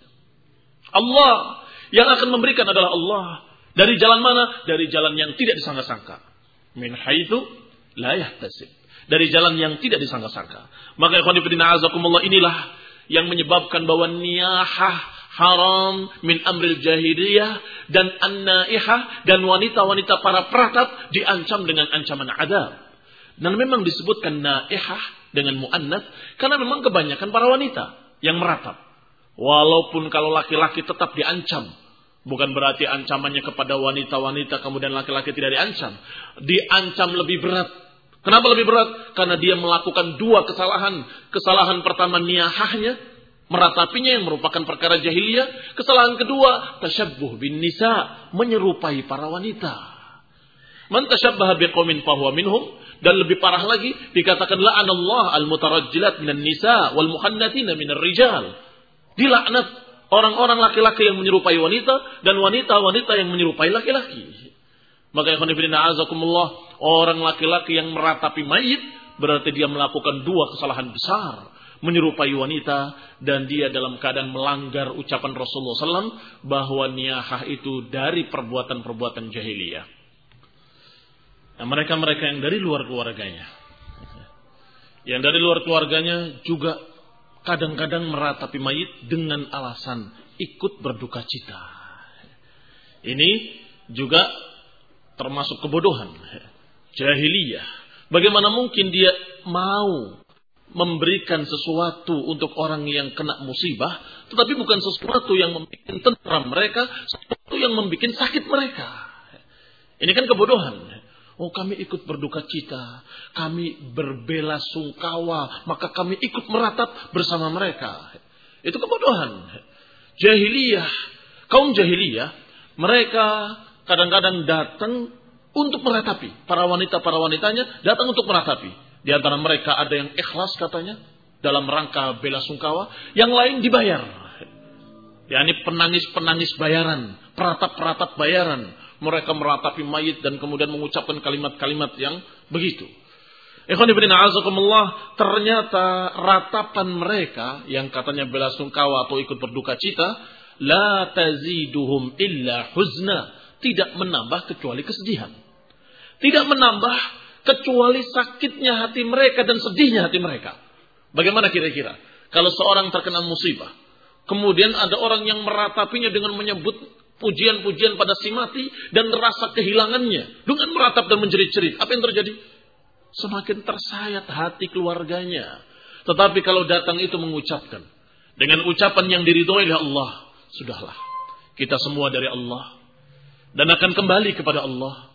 Allah yang akan memberikan adalah Allah. Dari jalan mana? Dari jalan yang tidak disangka-sangka. Min haitsu la yahtasib. Dari jalan yang tidak disangka-sangka. Maka ikhwan fillah azakumullah, inilah yang menyebabkan bahwa niyahah haram min amril jahiliyah, dan an-naihah dan wanita-wanita para peratap diancam dengan ancaman adab. Dan memang disebutkan naihah dengan muannats karena memang kebanyakan para wanita yang meratap. Walaupun kalau laki-laki tetap diancam, bukan berarti ancamannya kepada wanita-wanita kemudian laki-laki tidak diancam. Diancam lebih berat. Kenapa lebih berat? Karena dia melakukan dua kesalahan. Kesalahan pertama niyahahnya, meratapinya yang merupakan perkara jahiliyah. Kesalahan kedua, tasyabbuh bin nisa, menyerupai para wanita. Man tasyabbaha biqaumin fahuwa minhum. Dan lebih parah lagi, dikatakan la'anallah al-mutarajjilat minan nisa wal muhannatina minar rijal. Dilaknat orang-orang laki-laki yang menyerupai wanita dan wanita-wanita yang menyerupai laki-laki. Maka ikhwan fillah azakumullah, orang laki-laki yang meratapi mayit berarti dia melakukan dua kesalahan besar, menyerupai wanita dan dia dalam keadaan melanggar ucapan Rasulullah sallallahu alaihi wasallam bahwa niyahah itu dari perbuatan-perbuatan jahiliyah. Nah, mereka-mereka yang dari luar keluarganya, yang dari luar keluarganya juga kadang-kadang meratapi mayit dengan alasan ikut berduka cita. Ini juga termasuk kebodohan jahiliyah. Bagaimana mungkin dia mau memberikan sesuatu untuk orang yang kena musibah, tetapi bukan sesuatu yang membuat tentram mereka, sesuatu yang membuat sakit mereka. Ini kan kebodohan. Oh, kami ikut berduka cita, kami berbela sungkawa, maka kami ikut meratap bersama mereka. Itu kebodohan. Jahiliyah, kaum jahiliyah, mereka kadang-kadang datang untuk meratapi. Para wanita-para wanitanya datang untuk meratapi. Di antara mereka ada yang ikhlas katanya, dalam rangka bela sungkawa, yang lain dibayar. yakni penangis-penangis bayaran, peratap-peratap bayaran. Mereka meratapi mayit dan kemudian mengucapkan kalimat-kalimat yang begitu. Ikhwan fillah a'azakumullah, ternyata ratapan mereka yang katanya bela sungkawa atau ikut berduka cita, la taziduhum illa huzna, tidak menambah kecuali kesedihan. Tidak menambah kecuali sakitnya hati mereka dan sedihnya hati mereka. Bagaimana kira-kira kalau seorang terkena musibah, kemudian ada orang yang meratapinya dengan menyebut pujian-pujian pada si mati dan rasa kehilangannya dengan meratap dan menjerit-jerit, apa yang terjadi? semakin tersayat hati keluarganya. Tetapi kalau datang itu mengucapkan dengan ucapan yang diridhoi oleh Allah, sudahlah, kita semua dari Allah dan akan kembali kepada Allah.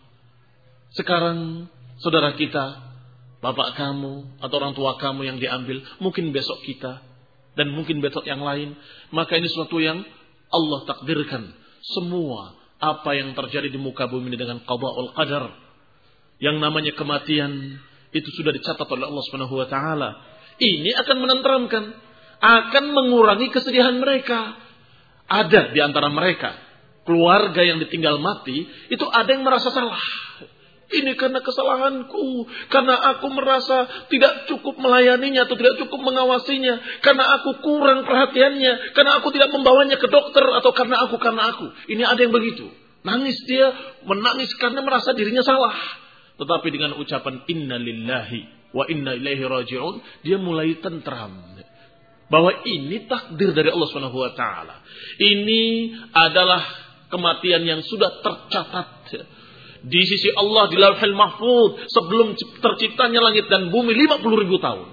Sekarang saudara kita, bapak kamu atau orang tua kamu yang diambil, mungkin besok kita dan mungkin besok yang lain. Maka ini sesuatu yang Allah takdirkan. Semua apa yang terjadi di muka bumi ini dengan qada'ul qadar, yang namanya kematian, itu sudah dicatat oleh Allah Subhanahu wa taala. Ini akan menenteramkan, akan mengurangi kesedihan mereka. Ada di antara mereka keluarga yang ditinggal mati, itu ada yang merasa salah. Ini karena kesalahanku, karena aku merasa tidak cukup melayaninya atau tidak cukup mengawasinya, karena aku kurang perhatiannya, karena aku tidak membawanya ke dokter, atau karena aku, karena aku. Ini ada yang begitu. Nangis dia, menangis karena merasa dirinya salah. Tetapi dengan ucapan inna lillahi wa inna ilaihi raji'un, dia mulai tentram bahwa ini takdir dari Allah Subhanahu wa taala. Ini adalah kematian yang sudah tercatat di sisi Allah di Lauhul Mahfuz sebelum terciptanya langit dan bumi lima puluh ribu tahun.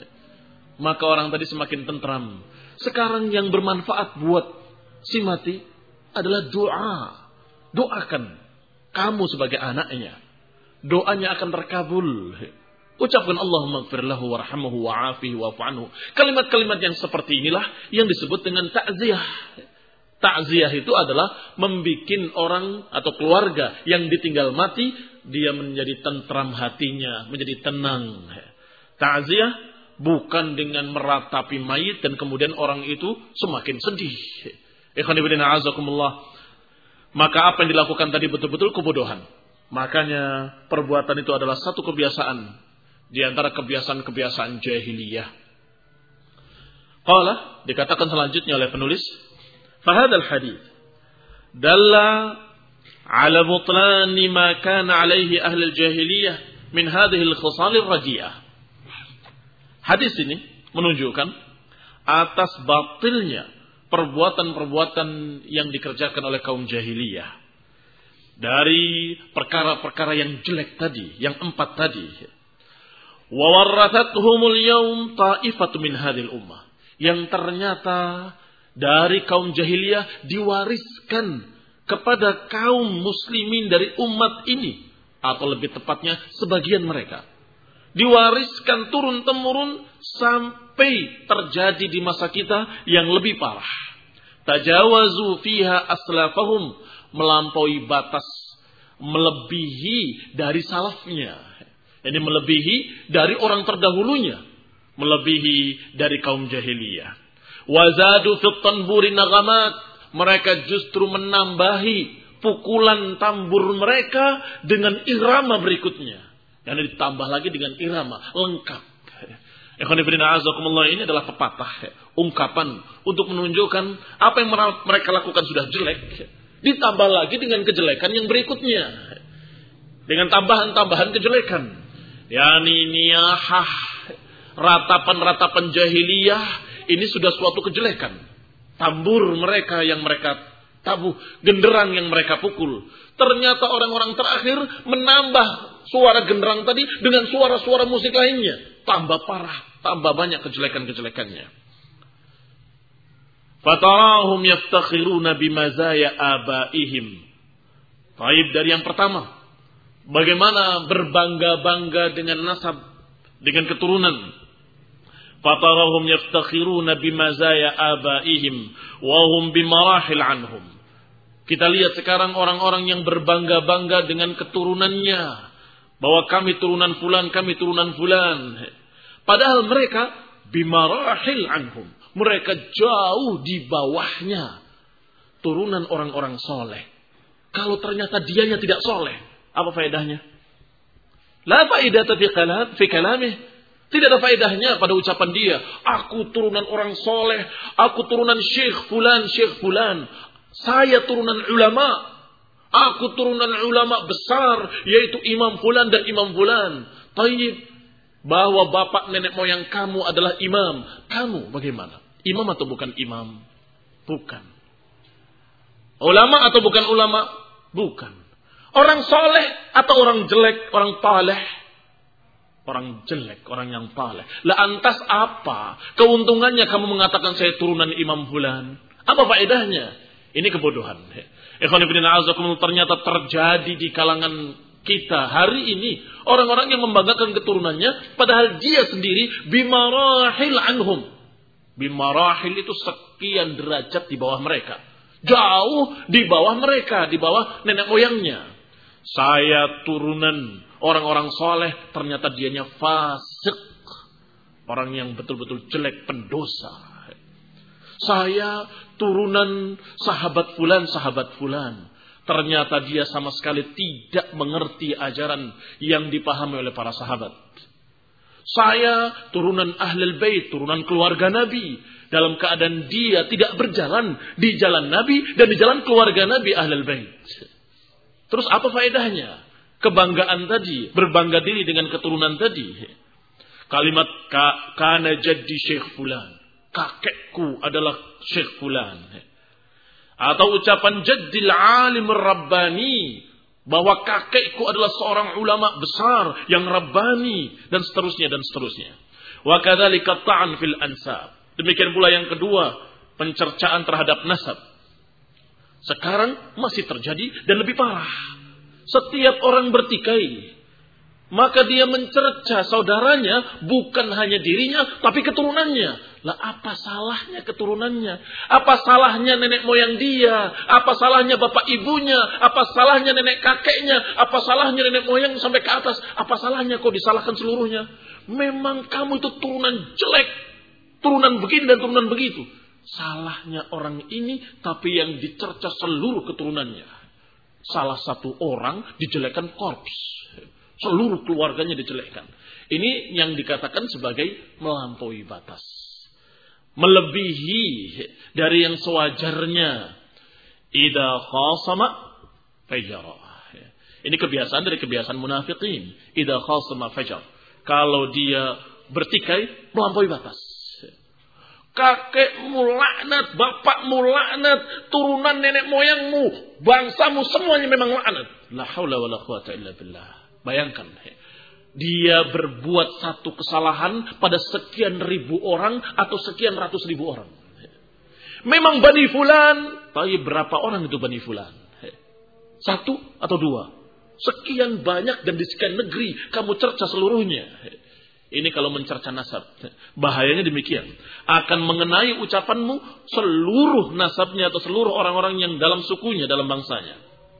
Maka orang tadi semakin tentram. Sekarang yang bermanfaat buat si mati adalah doa. Doakan kamu sebagai anaknya. Doanya akan terkabul. Ucapkan Allahumma ighfir lahu warhamhu wa'afihi wa'fu anhu. Kalimat-kalimat yang seperti inilah yang disebut dengan ta'ziyah. Ta'ziyah itu adalah membikin orang atau keluarga yang ditinggal mati, dia menjadi tentram hatinya, menjadi tenang. Ta'ziyah bukan dengan meratapi mayit dan kemudian orang itu semakin sedih. Ikhwan fillah a'azakumullah. Maka apa yang dilakukan tadi betul-betul kebodohan. Makanya perbuatan itu adalah satu kebiasaan di antara kebiasaan-kebiasaan jahiliyah. Qala, dikatakan selanjutnya oleh penulis, fahadal hadits dalla ala butlani ma kana alaihi ahli al-jahiliyah min hadhihi al-khisal ar-radi'ah. Hadis ini menunjukkan atas batilnya perbuatan-perbuatan yang dikerjakan oleh kaum jahiliyah dari perkara-perkara yang jelek tadi, yang empat tadi. Wa warathathumul yawm ta'ifatu min hadhil ummah, yang ternyata dari kaum jahiliyah diwariskan kepada kaum muslimin dari umat ini, atau lebih tepatnya sebagian mereka diwariskan turun-temurun sampai terjadi di masa kita yang lebih parah. Tajawazu fiha aslafahum, melampaui batas, melebihi dari salafnya. Ini melebihi dari orang terdahulunya, melebihi dari kaum jahiliyah. Wazadu fit tanburi nagamat, mereka justru menambahi pukulan tambur mereka dengan irama berikutnya. Dan ditambah lagi dengan irama lengkap. Ikhwan fillah a'azakumullah, ini adalah pepatah, ungkapan untuk menunjukkan apa yang mereka lakukan sudah jelek, ditambah lagi dengan kejelekan yang berikutnya, dengan tambahan-tambahan kejelekan. Yani niyahah, ratapan-ratapan jahiliyah, ini sudah suatu kejelekan. Tambur mereka yang mereka tabuh, genderang yang mereka pukul. Ternyata orang-orang terakhir menambah suara genderang tadi dengan suara-suara musik lainnya. Tambah parah, tambah banyak kejelekan-kejelekannya. Fatarahum yaftakhiruna bimazaya abaihim. Taib dari yang pertama, bagaimana berbangga-bangga dengan nasab, dengan keturunan. Fatarahum yaftakhiruna bimazaya abaihim wa hum bimarahil anhum. Kita lihat sekarang orang-orang yang berbangga-bangga dengan keturunannya. Bahwa kami turunan fulan, kami turunan fulan. Padahal mereka bimarahil anhum. Mereka jauh di bawahnya. Turunan orang-orang soleh. Kalau ternyata dianya tidak soleh, apa faedahnya? La faedata fi kalamih. Tidak ada faedahnya pada ucapan dia. Aku turunan orang soleh. Aku turunan syekh fulan, syekh fulan. Saya turunan ulama. Aku turunan ulama besar, yaitu Imam Fulan dan Imam Fulan. Taib, bahwa bapak nenek moyang kamu adalah imam. Kamu bagaimana? Imam atau bukan imam? Bukan. Ulama atau bukan ulama? Bukan. Orang soleh atau orang jelek, orang paleh? Orang jelek, orang yang paleh. Lah antas apa keuntungannya kamu mengatakan saya turunan Imam Fulan? Apa faedahnya? Ini kebodohan. Ikhwan fillah azakumullah, ternyata terjadi di kalangan kita hari ini. Orang-orang yang membanggakan keturunannya, padahal dia sendiri bimarahil anhum. Bimarahil itu sekian derajat di bawah mereka. Jauh di bawah mereka, di bawah nenek moyangnya. Saya turunan orang-orang soleh, ternyata dianya fasik. Orang yang betul-betul jelek, pendosa. Saya turunan sahabat fulan, sahabat fulan. Ternyata dia sama sekali tidak mengerti ajaran yang dipahami oleh para sahabat. Saya turunan Ahlul Bait, turunan keluarga Nabi. Dalam keadaan dia tidak berjalan di jalan Nabi dan di jalan keluarga Nabi Ahlul Bait. Terus apa faedahnya? Kebanggaan tadi, berbangga diri dengan keturunan tadi. Kalimat ka, kana jaddi Syekh Fulan. Kakekku adalah Syekh Fulan. Atau ucapan jaddil alim rabbani. Bahwa kakekku adalah seorang ulama besar yang rabbani. Dan seterusnya dan seterusnya. Wa kadzalika ta'an fil ansab. Demikian pula yang kedua, pencercaan terhadap nasab. Sekarang masih terjadi dan lebih parah. Setiap orang bertikai, maka dia mencerca saudaranya, bukan hanya dirinya, tapi keturunannya. Lah apa salahnya keturunannya? Apa salahnya nenek moyang dia? Apa salahnya bapak ibunya? Apa salahnya nenek kakeknya? Apa salahnya nenek moyang sampai ke atas? Apa salahnya kok disalahkan seluruhnya? Memang kamu itu turunan jelek, turunan begini dan turunan begitu. Salahnya orang ini, tapi yang dicerca seluruh keturunannya. Salah satu orang dijelekkan korps. Seluruh keluarganya dijelekkan. Ini yang dikatakan sebagai melampaui batas. Melebihi dari yang sewajarnya. Idza khasama fajara. Ini kebiasaan dari kebiasaan munafikin. Idza khasama fajar. Kalau dia bertikai, melampaui batas. Kakekmu laknat, bapakmu laknat, turunan nenek moyangmu, bangsamu semuanya memang laknat. La haula wala quwata illa billah. Bayangkan, dia berbuat satu kesalahan pada sekian ribu orang atau sekian ratus ribu orang. Memang Bani Fulan, tapi berapa orang itu Bani Fulan? Satu atau dua? Sekian banyak dan di sekian negeri kamu cerca seluruhnya. Ini kalau mencerca nasab. Bahayanya demikian. Akan mengenai ucapanmu seluruh nasabnya atau seluruh orang-orang yang dalam sukunya, dalam bangsanya.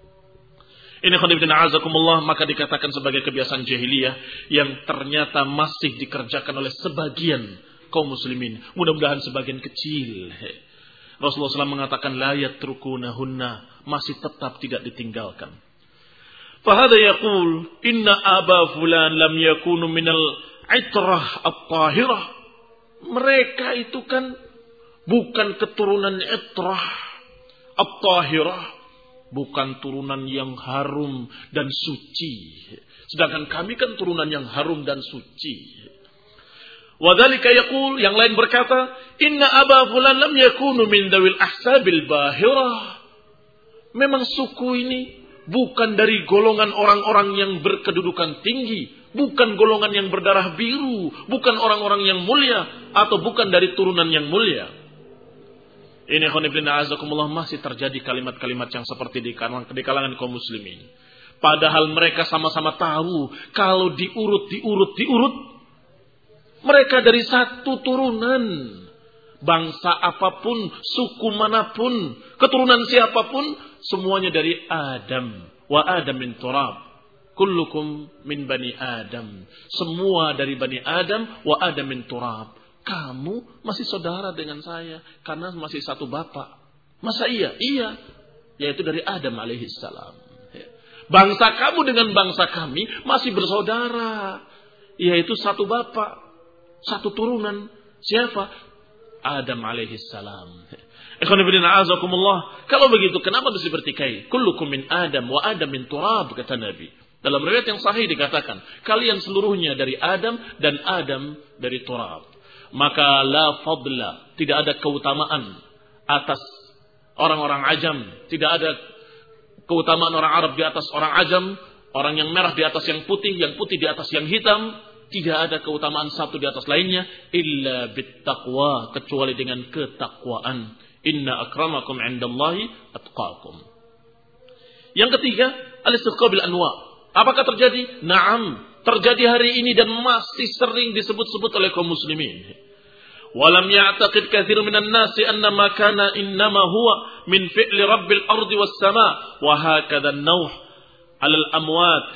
Ini khonibdina azakumullah, maka dikatakan sebagai kebiasaan jahiliyah yang ternyata masih dikerjakan oleh sebagian kaum muslimin. Mudah-mudahan sebagian kecil. Rasulullah shallallahu alaihi wasallam mengatakan la yatrukunahunna, masih tetap tidak ditinggalkan. Fahada yaqul inna aba fulan lam yakunu minal itrah at-tahirah. Mereka itu kan bukan keturunan itrah at-tahirah, bukan turunan yang harum dan suci. Sedangkan kami kan turunan yang harum dan suci. Wadzalika yaqul, yang lain berkata, inna aba fulan lam yakunu min dawil ahsabil bahirah. Memang suku ini bukan dari golongan orang-orang yang berkedudukan tinggi, bukan golongan yang berdarah biru, bukan orang-orang yang mulia, atau bukan dari turunan yang mulia. Ini khonibdina azakumullah, masih terjadi kalimat-kalimat yang seperti di kalangan, di kalangan kaum muslimin. Padahal mereka sama-sama tahu kalau diurut, diurut, diurut, mereka dari satu turunan. Bangsa apapun, suku manapun, keturunan siapapun, semuanya dari Adam. Wa Adam min turab. Kullukum min bani Adam. Semua dari bani Adam. Wa Adam min turab. Kamu masih saudara dengan saya karena masih satu bapak. Masa iya? Iya. Yaitu dari Adam alaihissalam. Bangsa kamu dengan bangsa kami masih bersaudara. Yaitu satu bapak. Satu turunan. Siapa? Adam alaihissalam. Ikhwanifidina azakumullah. Kalau begitu kenapa mesti bertikai? Kullukum min Adam wa Adam min turab, kata Nabi. Dalam riwayat yang sahih dikatakan, kalian seluruhnya dari Adam dan Adam dari turab. Maka la fadla, tidak ada keutamaan atas orang-orang ajam, tidak ada keutamaan orang Arab di atas orang ajam, orang yang merah di atas yang putih, yang putih di atas yang hitam, Tidak ada keutamaan satu di atas lainnya illa bittaqwa, kecuali dengan ketakwaan. Inna akramakum 'indallahi atqakum. Yang ketiga, al-istisqa bil anwa. Apakah terjadi? Naam, terjadi hari ini dan masih sering disebut-sebut oleh kaum muslimin. Walam ya'taqid katsirun minan nasi anna ma kana innama huwa min fi'li rabbil ardi was sama wa hakadha an-nawh 'ala al-amwat.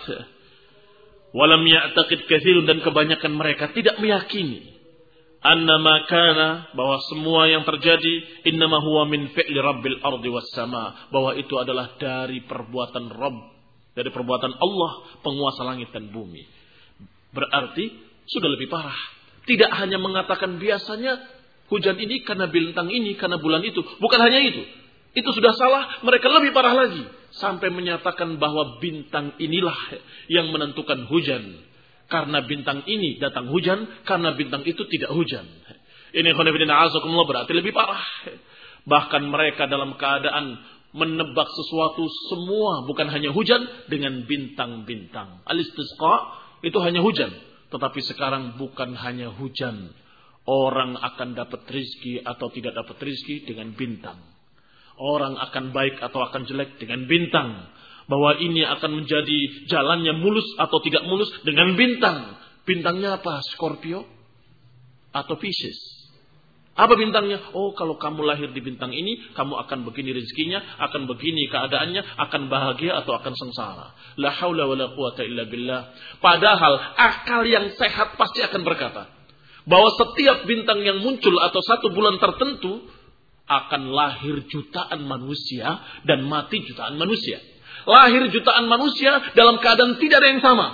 Walam ya'taqid katsirun, dan kebanyakan mereka tidak meyakini anna ma kana, bahwa semua yang terjadi innama huwa min fi'li rabbil ardi was sama, bahwa itu adalah dari perbuatan Rabb, dari perbuatan Allah penguasa langit dan bumi. Berarti sudah lebih parah. Tidak hanya mengatakan biasanya hujan ini karena bintang ini, karena bulan itu. Bukan hanya itu. Itu sudah salah, mereka lebih parah lagi. Sampai menyatakan bahwa bintang inilah yang menentukan hujan. Karena bintang ini datang hujan, karena bintang itu tidak hujan. Ini khonifidina azakumullah, berarti lebih parah. Bahkan mereka dalam keadaan menebak sesuatu semua, bukan hanya hujan, dengan bintang-bintang. Al-istisqa itu hanya hujan. Tetapi sekarang bukan hanya hujan. Orang akan dapat rizki atau tidak dapat rizki dengan bintang. Orang akan baik atau akan jelek dengan bintang. Bahwa ini akan menjadi jalannya mulus atau tidak mulus dengan bintang. Bintangnya apa? Scorpio atau Pisces? Apa bintangnya? Oh, kalau kamu lahir di bintang ini, kamu akan begini rezekinya, akan begini keadaannya, akan bahagia atau akan sengsara. La haula wa la quwata illa billah. Padahal akal yang sehat pasti akan berkata bahwa setiap bintang yang muncul atau satu bulan tertentu akan lahir jutaan manusia dan mati jutaan manusia. Lahir jutaan manusia dalam keadaan tidak ada yang sama.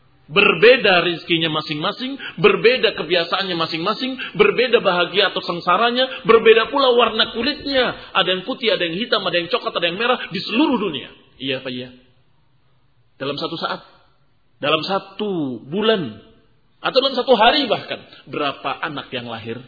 Berbeda rizkinya masing-masing, berbeda kebiasaannya masing-masing, berbeda bahagia atau sengsaranya, berbeda pula warna kulitnya. Ada yang putih, ada yang hitam, ada yang coklat, ada yang merah di seluruh dunia. Iya Pak, iya. Dalam satu saat, dalam satu bulan, atau dalam satu hari bahkan, berapa anak yang lahir?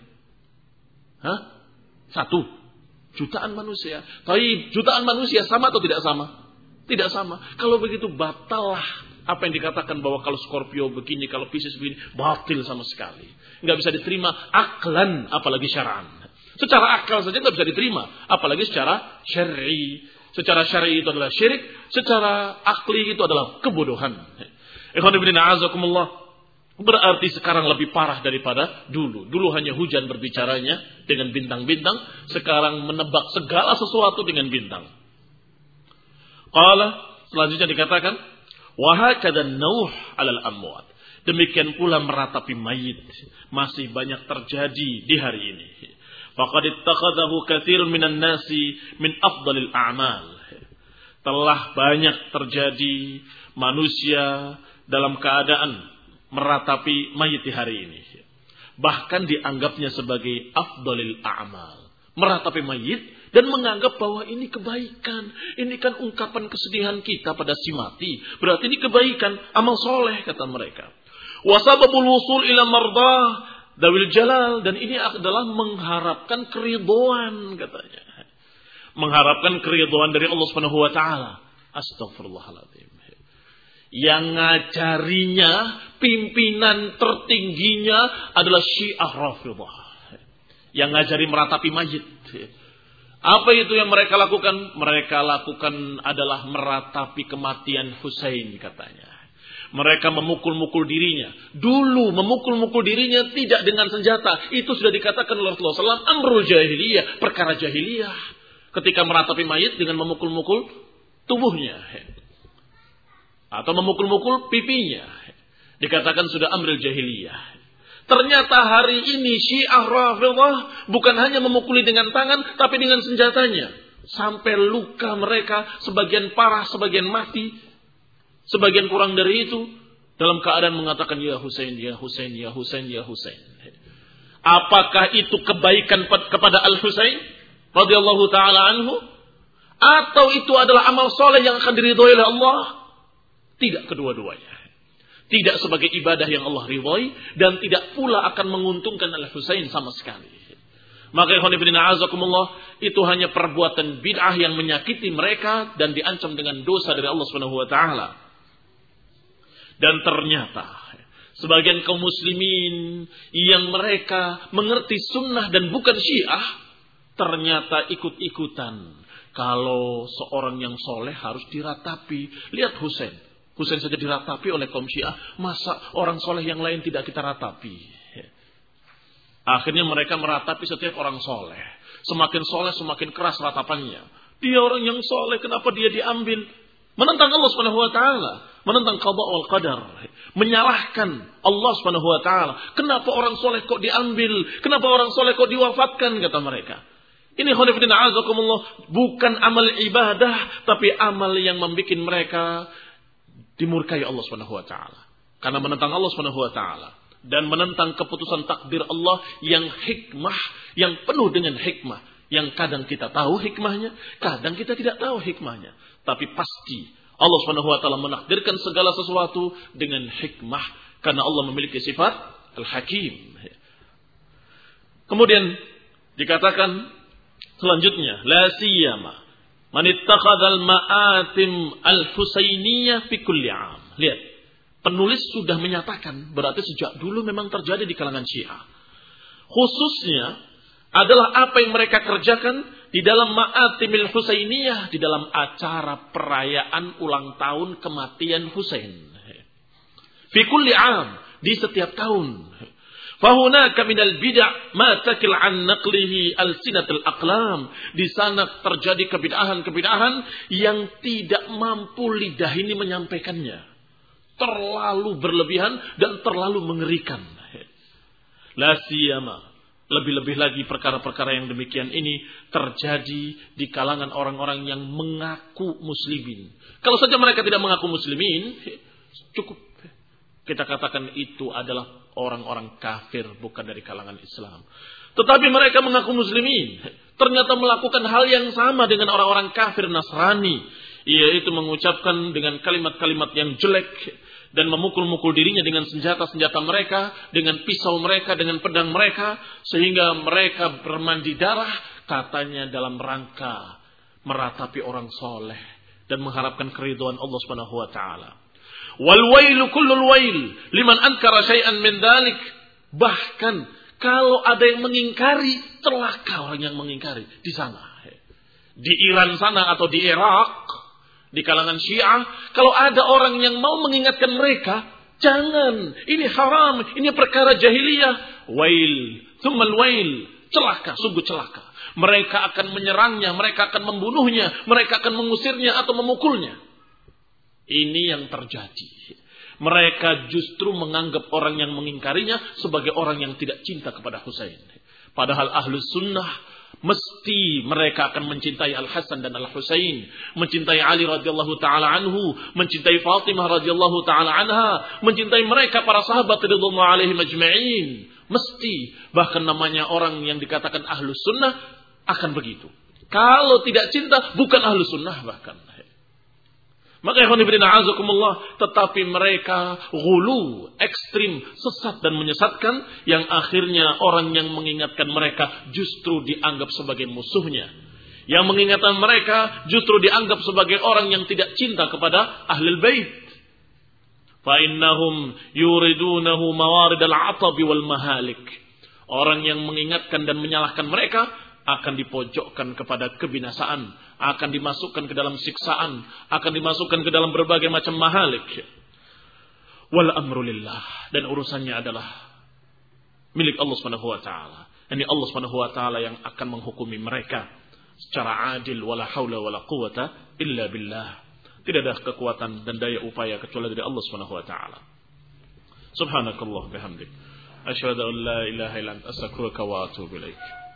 Hah? Satu. Jutaan manusia. Tapi jutaan manusia sama atau tidak sama? Tidak sama. Kalau begitu batallah apa yang dikatakan bahwa kalau Scorpio begini, kalau Pisces begini, batil sama sekali. Nggak bisa diterima aklan, apalagi syara'an. Secara akal saja nggak bisa diterima, apalagi secara syar'i. Secara syar'i itu adalah syirik, secara akli itu adalah kebodohan. Ikhwan fillah a'azakumullah. Berarti sekarang lebih parah daripada dulu. Dulu hanya hujan berbicaranya dengan bintang-bintang, sekarang menebak segala sesuatu dengan bintang. Qala, selanjutnya dikatakan, wa hakadha an-nawh 'alal amwat. Demikian pula meratapi mayit masih banyak terjadi di hari ini. Faqad ittakhadhahu katsirun minan nasi min afdalil a'mal. Telah banyak terjadi manusia dalam keadaan meratapi mayit di hari ini. Bahkan dianggapnya sebagai afdalil a'mal. Meratapi mayit dan menganggap bahwa ini kebaikan. Ini kan ungkapan kesedihan kita pada si mati. Berarti ini kebaikan, amal soleh kata mereka. Wasababul wusul ila mardah dawil jalal. Dan ini adalah mengharapkan keridhaan katanya. Mengharapkan keridhaan dari Allah Subhanahu wa taala. Astagfirullahaladzim. Yang ngajarinya, pimpinan tertingginya adalah Syiah Rafidhah. Yang ngajari meratapi mayit. Apa itu yang mereka lakukan? Mereka lakukan adalah meratapi kematian Husain katanya. Mereka memukul-mukul dirinya. Dulu memukul-mukul dirinya tidak dengan senjata. Itu sudah dikatakan oleh Rasulullah shallallahu alaihi wasallam amrul jahiliyah, perkara jahiliyah. Ketika meratapi mayit dengan memukul-mukul tubuhnya. Atau memukul-mukul pipinya. Dikatakan sudah amrul jahiliyah. Ternyata hari ini Syiah Rafidhah bukan hanya memukuli dengan tangan, tapi dengan senjatanya. Sampai luka mereka, sebagian parah, sebagian mati. Sebagian kurang dari itu, dalam keadaan mengatakan, Ya Husain, Ya Husain, Ya Husain, Ya Husain. Apakah itu kebaikan kepada Al-Husain? Radhiyallahu ta'ala anhu? Atau itu adalah amal soleh yang akan diridhoi oleh Allah? Tidak kedua-duanya. Tidak sebagai ibadah yang Allah ridhai dan tidak pula akan menguntungkan Al-Husain sama sekali. Maka ikhwan fillah a'azakumullah, itu hanya perbuatan bid'ah yang menyakiti mereka dan diancam dengan dosa dari Allah Subhanahu wa taala. Dan ternyata sebagian kaum muslimin yang mereka mengerti sunnah dan bukan Syiah, ternyata ikut-ikutan. Kalau seorang yang soleh harus diratapi. Lihat Husain. Husain saja diratapi oleh kaum Syiah. Masa orang soleh yang lain tidak kita ratapi? Akhirnya mereka meratapi setiap orang soleh. Semakin soleh semakin keras ratapannya. Dia orang yang soleh, kenapa dia diambil? Menentang Allah subhanahu wa taala, menentang qada wal qadar, menyalahkan Allah subhanahu wa taala. Kenapa orang soleh kok diambil? Kenapa orang soleh kok diwafatkan? Kata mereka. Ini khonifidina azakumullah, bukan amal ibadah, tapi amal yang membuat mereka dimurkai Allah subhanahu wa taala. Karena menentang Allah subhanahu wa taala dan menentang keputusan takdir Allah yang hikmah, yang penuh dengan hikmah. Yang kadang kita tahu hikmahnya, kadang kita tidak tahu hikmahnya. Tapi pasti Allah subhanahu wa taala menakdirkan segala sesuatu dengan hikmah. Karena Allah memiliki sifat Al-Hakim. Kemudian dikatakan selanjutnya, la siyama man ittakhadhal ma'atim al-husainiyah fi kulli 'am. Lihat, penulis sudah menyatakan berarti sejak dulu memang terjadi di kalangan Syiah. Khususnya adalah apa yang mereka kerjakan di dalam ma'atimil husainiyah, di dalam acara perayaan ulang tahun kematian Husain. Fi kulli 'am, di setiap tahun. Fahunaka minal bid'ah ma takil an naqlihi alsinatul aqlam. Di sana terjadi kebid'ahan-kebid'ahan yang tidak mampu lidah ini menyampaikannya. Terlalu berlebihan dan terlalu mengerikan. La siyama, lebih-lebih lagi perkara-perkara yang demikian ini terjadi di kalangan orang-orang yang mengaku muslimin. Kalau saja mereka tidak mengaku muslimin, cukup kita katakan itu adalah orang-orang kafir, bukan dari kalangan Islam. Tetapi mereka mengaku muslimin, ternyata melakukan hal yang sama dengan orang-orang kafir Nasrani, yaitu mengucapkan dengan kalimat-kalimat yang jelek dan memukul-mukul dirinya dengan senjata-senjata mereka, dengan pisau mereka, dengan pedang mereka, sehingga mereka bermandi darah, katanya dalam rangka meratapi orang soleh dan mengharapkan keridhaan Allah Subhanahu wa taala. Wal wailu kullul wail liman ankara syai'an min dzalik. Bahkan kalau ada yang mengingkari, celaka orang yang mengingkari di sana. Di Iran sana atau di Irak, di kalangan Syiah, kalau ada orang yang mau mengingatkan mereka, jangan, ini haram, ini perkara jahiliyah. Wail, thummal wail, celaka, sungguh celaka. Mereka akan menyerangnya, mereka akan membunuhnya, mereka akan mengusirnya atau memukulnya. Ini yang terjadi. Mereka justru menganggap orang yang mengingkarinya sebagai orang yang tidak cinta kepada Husain. Padahal Ahlus Sunnah mesti mereka akan mencintai Al-Hasan dan Al-Husain, mencintai Ali radhiyallahu taala anhu, mencintai Fatimah radhiyallahu taala anha, mencintai mereka para sahabat radhiyallahu alaihim ajma'in. Mesti, bahkan namanya orang yang dikatakan Ahlus Sunnah akan begitu. Kalau tidak cinta bukan Ahlus Sunnah bahkan. Maka ikhwan fillah azakumullah, tetapi mereka ghulu, ekstrim, sesat dan menyesatkan, yang akhirnya orang yang mengingatkan mereka justru dianggap sebagai musuhnya. Yang mengingatkan mereka justru dianggap sebagai orang yang tidak cinta kepada Ahlul Bait. Fa innahum yuridunahu mawarid al-'atab wal mahalik. Orang yang mengingatkan dan menyalahkan mereka akan dipojokkan kepada kebinasaan, akan dimasukkan ke dalam siksaan, akan dimasukkan ke dalam berbagai macam mahalik. Wal amru lillah, dan urusannya adalah milik Allah Subhanahu wa taala. Ini Allah Subhanahu wa taala yang akan menghukumi mereka secara adil, wala haula wala quwata illa billah. Tidak ada kekuatan dan daya upaya kecuali dari Allah Subhanahu wa taala. Subhanakallah bihamdik, asyhadu an la ilaha illa anta astaghfiruka wa atubu ilaik.